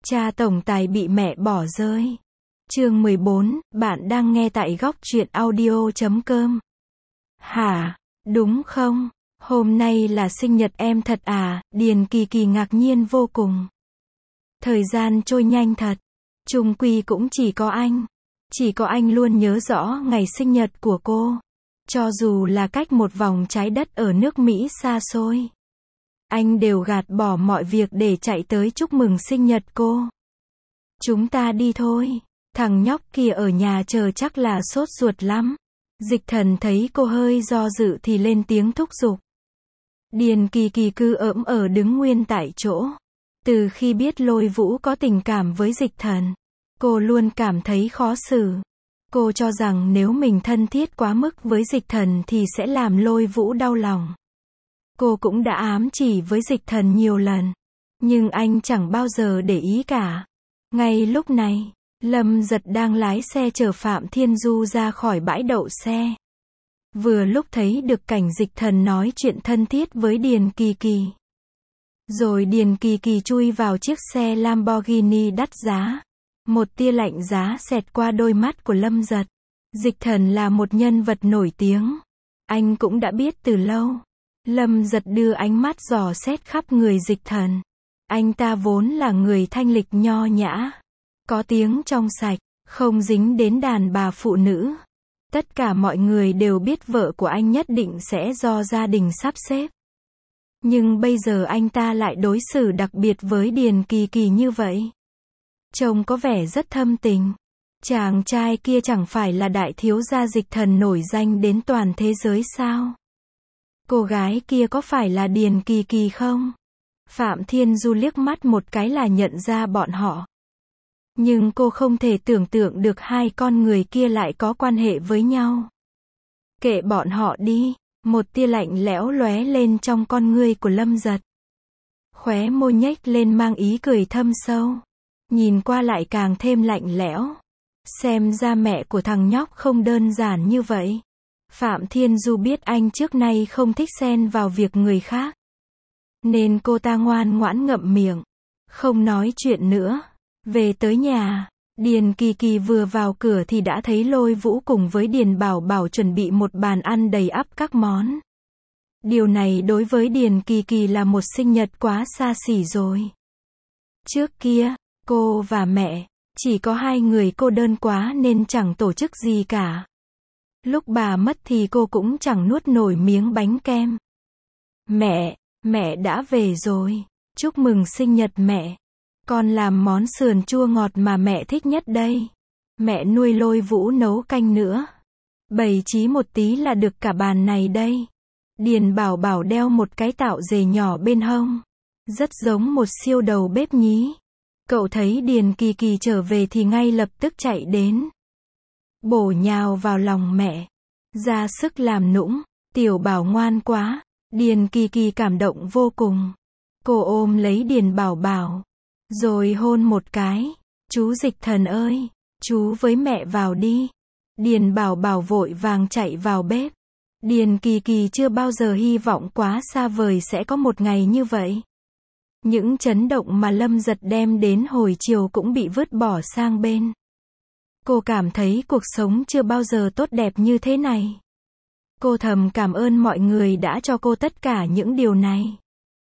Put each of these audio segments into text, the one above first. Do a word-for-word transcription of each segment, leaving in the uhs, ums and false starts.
Cha tổng tài bị mẹ bỏ rơi. Chương mười bốn, bạn đang nghe tại góc truyện audio chấm com. Hả? Đúng không? Hôm nay là sinh nhật em thật à? Điền Kỳ Kỳ ngạc nhiên vô cùng. Thời gian trôi nhanh thật. Chung quy cũng chỉ có anh. Chỉ có anh luôn nhớ rõ ngày sinh nhật của cô. Cho dù là cách một vòng trái đất ở nước Mỹ xa xôi. Anh đều gạt bỏ mọi việc để chạy tới chúc mừng sinh nhật cô. Chúng ta đi thôi. Thằng nhóc kia ở nhà chờ chắc là sốt ruột lắm. Dịch Thần thấy cô hơi do dự thì lên tiếng thúc giục. Điền Kỳ Kỳ cứ ỡm ở đứng nguyên tại chỗ. Từ khi biết Lôi Vũ có tình cảm với Dịch Thần, cô luôn cảm thấy khó xử. Cô cho rằng nếu mình thân thiết quá mức với Dịch Thần thì sẽ làm Lôi Vũ đau lòng. Cô cũng đã ám chỉ với Dịch Thần nhiều lần. Nhưng anh chẳng bao giờ để ý cả. Ngay lúc này, Lâm Giật đang lái xe chở Phạm Thiên Du ra khỏi bãi đậu xe. Vừa lúc thấy được cảnh Dịch Thần nói chuyện thân thiết với Điền Kỳ Kỳ. Rồi Điền Kỳ Kỳ chui vào chiếc xe Lamborghini đắt giá. Một tia lạnh giá xẹt qua đôi mắt của Lâm Giật. Dịch Thần là một nhân vật nổi tiếng. Anh cũng đã biết từ lâu. Lâm Giật đưa ánh mắt dò xét khắp người Dịch Thần. Anh ta vốn là người thanh lịch nho nhã. Có tiếng trong sạch, không dính đến đàn bà phụ nữ. Tất cả mọi người đều biết vợ của anh nhất định sẽ do gia đình sắp xếp. Nhưng bây giờ anh ta lại đối xử đặc biệt với Điền Kỳ Kỳ như vậy. Trông có vẻ rất thâm tình. Chàng trai kia chẳng phải là đại thiếu gia Dịch Thần nổi danh đến toàn thế giới sao? Cô gái kia có phải là Điền Kỳ Kỳ không? Phạm Thiên Du liếc mắt một cái là nhận ra bọn họ. Nhưng cô không thể tưởng tượng được hai con người kia lại có quan hệ với nhau. Kệ bọn họ đi. Một tia lạnh lẽo lóe lên trong con ngươi của Lâm Giật. Khóe môi nhếch lên mang ý cười thâm sâu. Nhìn qua lại càng thêm lạnh lẽo. Xem ra mẹ của thằng nhóc không đơn giản như vậy. Phạm Thiên Du biết anh trước nay không thích xen vào việc người khác. Nên cô ta ngoan ngoãn ngậm miệng. Không nói chuyện nữa. Về tới nhà, Điền Kỳ Kỳ vừa vào cửa thì đã thấy Lôi Vũ cùng với Điền Bảo Bảo chuẩn bị một bàn ăn đầy ắp các món. Điều này đối với Điền Kỳ Kỳ là một sinh nhật quá xa xỉ rồi. Trước kia, cô và mẹ, chỉ có hai người cô đơn quá nên chẳng tổ chức gì cả. Lúc bà mất thì cô cũng chẳng nuốt nổi miếng bánh kem. Mẹ, mẹ đã về rồi. Chúc mừng sinh nhật mẹ. Con làm món sườn chua ngọt mà mẹ thích nhất đây. Mẹ nuôi Lôi Vũ nấu canh nữa. Bày trí một tí là được cả bàn này đây. Điền Bảo Bảo đeo một cái tạo dề nhỏ bên hông. Rất giống một siêu đầu bếp nhí. Cậu thấy Điền Kỳ Kỳ trở về thì ngay lập tức chạy đến. Bổ nhào vào lòng mẹ. Ra sức làm nũng. Tiểu Bảo ngoan quá. Điền Kỳ Kỳ cảm động vô cùng. Cô ôm lấy Điền Bảo Bảo. Rồi hôn một cái. Chú Dịch Thần ơi, chú với mẹ vào đi. Điền Bảo Bảo vội vàng chạy vào bếp. Điền Kỳ Kỳ chưa bao giờ hy vọng quá xa vời sẽ có một ngày như vậy. Những chấn động mà Lâm Giật đem đến hồi chiều cũng bị vứt bỏ sang bên. Cô cảm thấy cuộc sống chưa bao giờ tốt đẹp như thế này. Cô thầm cảm ơn mọi người đã cho cô tất cả những điều này.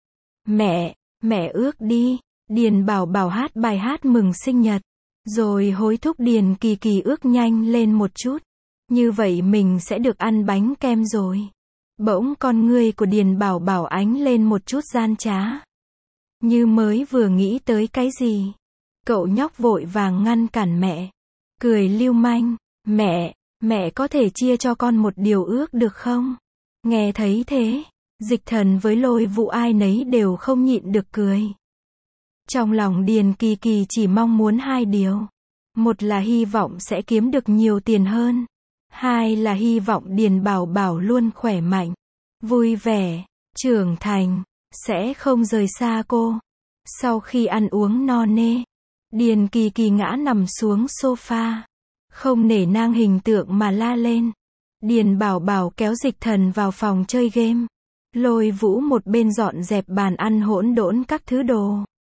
Mẹ, mẹ ước đi. Điền Bảo Bảo hát bài hát mừng sinh nhật. Rồi hối thúc Điền Kỳ Kỳ ước nhanh lên một chút. Như vậy mình sẽ được ăn bánh kem rồi. Bỗng con ngươi của Điền Bảo Bảo ánh lên một chút gian trá. Như mới vừa nghĩ tới cái gì. Cậu nhóc vội vàng ngăn cản mẹ. Cười lưu manh. Mẹ, mẹ có thể chia cho con một điều ước được không? Nghe thấy thế, Dịch Thần với Lôi Vũ ai nấy đều không nhịn được cười. Trong lòng Điền Kỳ Kỳ chỉ mong muốn hai điều. Một là hy vọng sẽ kiếm được nhiều tiền hơn. Hai là hy vọng Điền Bảo Bảo luôn khỏe mạnh, vui vẻ, trưởng thành, sẽ không rời xa cô. Sau khi ăn uống no nê, Điền Kỳ Kỳ ngã nằm xuống sofa. Không nể nang hình tượng mà la lên. Điền Bảo Bảo kéo Dịch Thần vào phòng chơi game. Lôi Vũ một bên dọn dẹp bàn ăn hỗn độn các thứ đồ.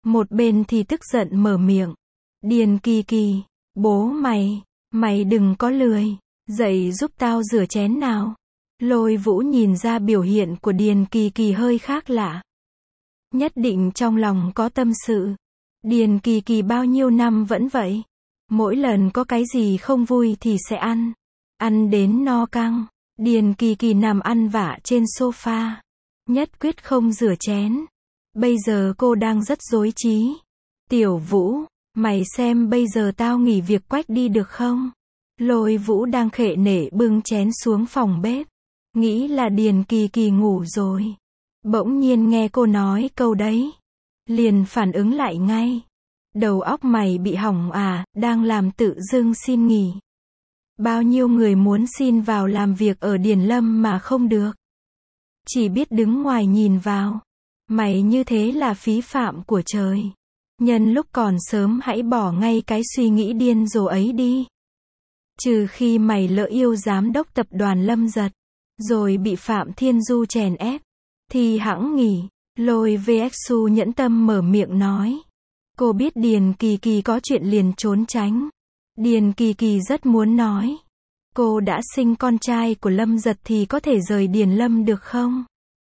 Một bên thì tức giận mở miệng. Điền Kỳ Kỳ, bố mày, mày đừng có lười, dậy giúp tao rửa chén nào. Lôi Vũ nhìn ra biểu hiện của Điền Kỳ Kỳ hơi khác lạ. Nhất định trong lòng có tâm sự. Điền Kỳ Kỳ bao nhiêu năm vẫn vậy. Mỗi lần có cái gì không vui thì sẽ ăn. Ăn đến no căng. Điền Kỳ Kỳ nằm ăn vạ trên sofa. Nhất quyết không rửa chén. Bây giờ cô đang rất rối trí. Tiểu Vũ, mày xem bây giờ tao nghỉ việc quách đi được không? Lôi Vũ đang khệ nể bưng chén xuống phòng bếp. Nghĩ là Điền Kỳ Kỳ ngủ rồi. Bỗng nhiên nghe cô nói câu đấy. Liền phản ứng lại ngay. Đầu óc mày bị hỏng à, đang làm tự dưng xin nghỉ. Bao nhiêu người muốn xin vào làm việc ở Điền Lâm mà không được. Chỉ biết đứng ngoài nhìn vào. Mày như thế là phí phạm của trời. Nhân lúc còn sớm hãy bỏ ngay cái suy nghĩ điên rồ ấy đi. Trừ khi mày lỡ yêu giám đốc tập đoàn Lâm Giật, rồi bị Phạm Thiên Du chèn ép, thì hẵng nghỉ. Lôi vê ích Su nhẫn tâm mở miệng nói. Cô biết Điền Kỳ Kỳ có chuyện liền trốn tránh. Điền Kỳ Kỳ rất muốn nói. Cô đã sinh con trai của Lâm Giật thì có thể rời Điền Lâm được không?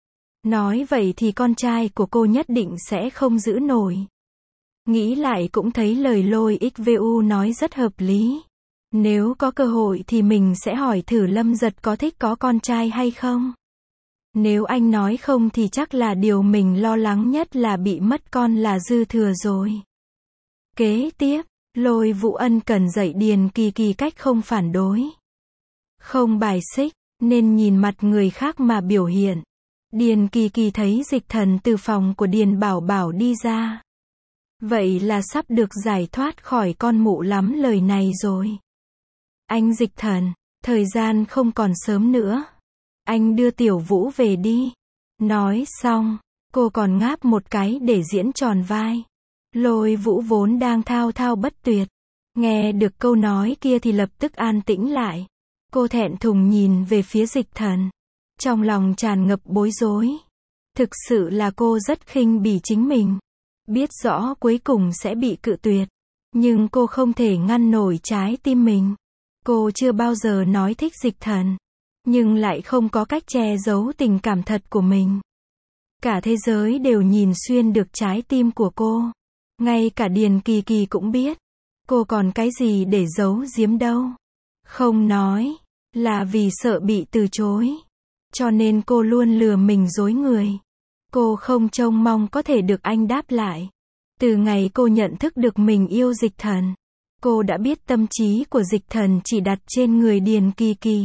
Nói vậy thì con trai của cô nhất định sẽ không giữ nổi. Nghĩ lại cũng thấy lời Lôi ích vê u nói rất hợp lý. Nếu có cơ hội thì mình sẽ hỏi thử Lâm Giật có thích có con trai hay không. Nếu anh nói không thì chắc là điều mình lo lắng nhất là bị mất con là dư thừa rồi. Kế tiếp, Lôi Vũ ân cần dạy Điền Kỳ Kỳ cách không phản đối. Không bài xích, nên nhìn mặt người khác mà biểu hiện. Điền Kỳ Kỳ thấy Dịch Thần từ phòng của Điền Bảo Bảo đi ra. Vậy là sắp được giải thoát khỏi con mụ lắm lời này rồi. Anh Dịch Thần, thời gian không còn sớm nữa. Anh đưa Tiểu Vũ về đi. Nói xong, cô còn ngáp một cái để diễn tròn vai. Lôi Vũ vốn đang thao thao bất tuyệt. Nghe được câu nói kia thì lập tức an tĩnh lại. Cô thẹn thùng nhìn về phía Dịch Thần. Trong lòng tràn ngập bối rối. Thực sự là cô rất khinh bỉ chính mình. Biết rõ cuối cùng sẽ bị cự tuyệt. Nhưng cô không thể ngăn nổi trái tim mình. Cô chưa bao giờ nói thích Dịch Thần. Nhưng lại không có cách che giấu tình cảm thật của mình. Cả thế giới đều nhìn xuyên được trái tim của cô. Ngay cả Điền Kỳ Kỳ cũng biết. Cô còn cái gì để giấu giếm đâu. Không nói, là vì sợ bị từ chối. Cho nên cô luôn lừa mình dối người. Cô không trông mong có thể được anh đáp lại. Từ ngày cô nhận thức được mình yêu Dịch Thần, cô đã biết tâm trí của Dịch Thần chỉ đặt trên người Điền Kỳ Kỳ.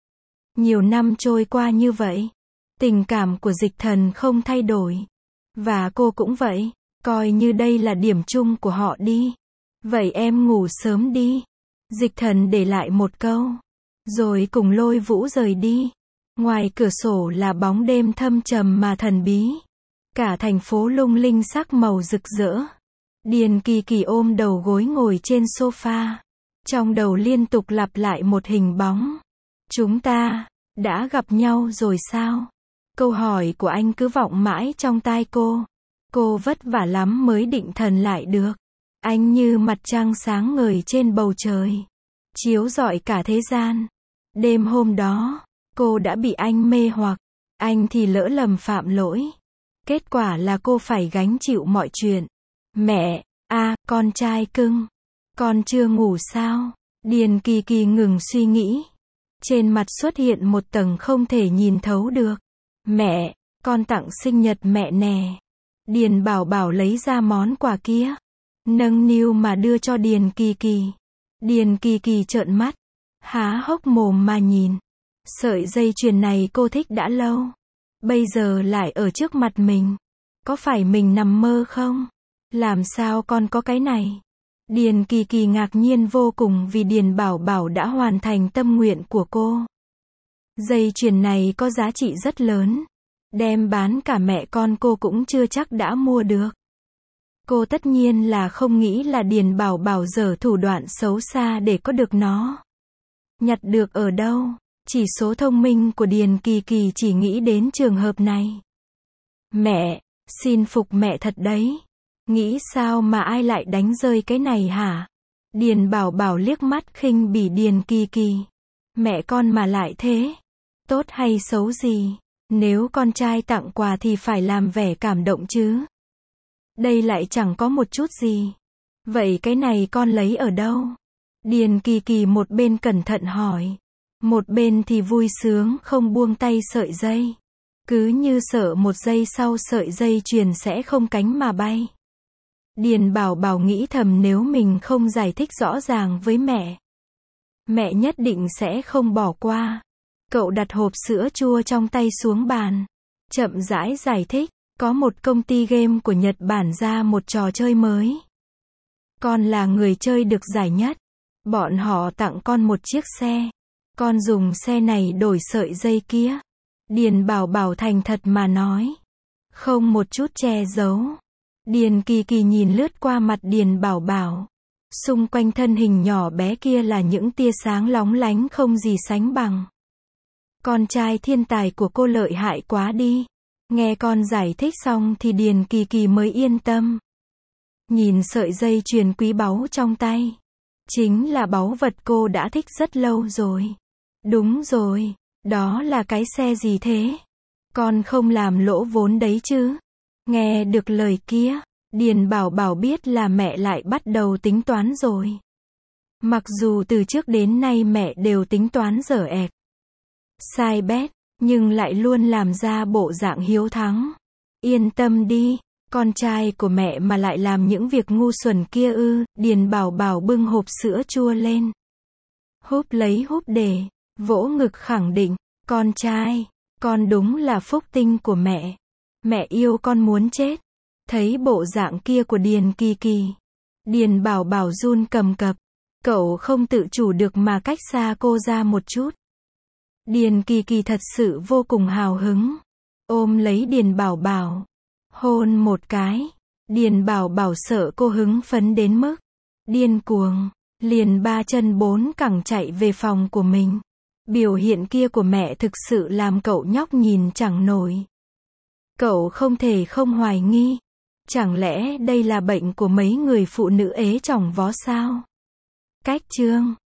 Nhiều năm trôi qua như vậy, tình cảm của Dịch Thần không thay đổi. Và cô cũng vậy, coi như đây là điểm chung của họ đi. Vậy em ngủ sớm đi. Dịch Thần để lại một câu. Rồi cùng Lôi Vũ rời đi. Ngoài cửa sổ là bóng đêm thâm trầm mà thần bí. Cả thành phố lung linh sắc màu rực rỡ. Điền Kỳ Kỳ ôm đầu gối ngồi trên sofa. Trong đầu liên tục lặp lại một hình bóng. Chúng ta đã gặp nhau rồi sao? Câu hỏi của anh cứ vọng mãi trong tai cô. Cô vất vả lắm mới định thần lại được. Anh như mặt trăng sáng ngời trên bầu trời, chiếu rọi cả thế gian. Đêm hôm đó, cô đã bị anh mê hoặc. Anh thì lỡ lầm phạm lỗi. Kết quả là cô phải gánh chịu mọi chuyện. Mẹ, a, à, con trai cưng, con chưa ngủ sao? Điền Kỳ Kỳ ngừng suy nghĩ. Trên mặt xuất hiện một tầng không thể nhìn thấu được. Mẹ, con tặng sinh nhật mẹ nè. Điền Bảo Bảo lấy ra món quà kia. Nâng niu mà đưa cho Điền Kỳ Kỳ. Điền Kỳ Kỳ trợn mắt. Há hốc mồm mà nhìn. Sợi dây chuyền này cô thích đã lâu. Bây giờ lại ở trước mặt mình. Có phải mình nằm mơ không? Làm sao con có cái này? Điền Kỳ Kỳ ngạc nhiên vô cùng vì Điền Bảo Bảo đã hoàn thành tâm nguyện của cô. Dây chuyền này có giá trị rất lớn. Đem bán cả mẹ con cô cũng chưa chắc đã mua được. Cô tất nhiên là không nghĩ là Điền Bảo Bảo dở thủ đoạn xấu xa để có được nó. Nhặt được ở đâu? Chỉ số thông minh của Điền Kỳ Kỳ chỉ nghĩ đến trường hợp này. Mẹ, xin phục mẹ thật đấy. Nghĩ sao mà ai lại đánh rơi cái này hả? Điền Bảo Bảo liếc mắt khinh bỉ Điền Kỳ Kỳ. Mẹ con mà lại thế. Tốt hay xấu gì? Nếu con trai tặng quà thì phải làm vẻ cảm động chứ. Đây lại chẳng có một chút gì. Vậy cái này con lấy ở đâu? Điền Kỳ Kỳ một bên cẩn thận hỏi. Một bên thì vui sướng không buông tay sợi dây. Cứ như sợ một giây sau sợi dây chuyền sẽ không cánh mà bay. Điền Bảo Bảo nghĩ thầm nếu mình không giải thích rõ ràng với mẹ, mẹ nhất định sẽ không bỏ qua. Cậu đặt hộp sữa chua trong tay xuống bàn. Chậm rãi giải thích, có một công ty game của Nhật Bản ra một trò chơi mới. Con là người chơi được giải nhất. Bọn họ tặng con một chiếc xe. Con dùng xe này đổi sợi dây kia. Điền Bảo Bảo thành thật mà nói. Không một chút che giấu. Điền Kỳ Kỳ nhìn lướt qua mặt Điền Bảo Bảo. Xung quanh thân hình nhỏ bé kia là những tia sáng lóng lánh không gì sánh bằng. Con trai thiên tài của cô lợi hại quá đi. Nghe con giải thích xong thì Điền Kỳ Kỳ mới yên tâm. Nhìn sợi dây chuyền quý báu trong tay. Chính là báu vật cô đã thích rất lâu rồi. Đúng rồi, đó là cái xe gì thế? Con không làm lỗ vốn đấy chứ? Nghe được lời kia, Điền Bảo Bảo biết là mẹ lại bắt đầu tính toán rồi. Mặc dù từ trước đến nay mẹ đều tính toán dở ẹc, sai bét, nhưng lại luôn làm ra bộ dạng hiếu thắng. Yên tâm đi, con trai của mẹ mà lại làm những việc ngu xuẩn kia ư? Điền Bảo Bảo bưng hộp sữa chua lên. Húp lấy húp để, vỗ ngực khẳng định, con trai, con đúng là phúc tinh của mẹ. Mẹ yêu con muốn chết. Thấy bộ dạng kia của Điền Kỳ Kỳ, Điền Bảo Bảo run cầm cập. Cậu không tự chủ được mà cách xa cô ra một chút. Điền Kỳ Kỳ thật sự vô cùng hào hứng. Ôm lấy Điền Bảo Bảo. Hôn một cái. Điền Bảo Bảo sợ cô hứng phấn đến mức điên cuồng. Liền ba chân bốn cẳng chạy về phòng của mình. Biểu hiện kia của mẹ thực sự làm cậu nhóc nhìn chẳng nổi. Cậu không thể không hoài nghi. Chẳng lẽ đây là bệnh của mấy người phụ nữ ế chỏng vó sao? Cách chương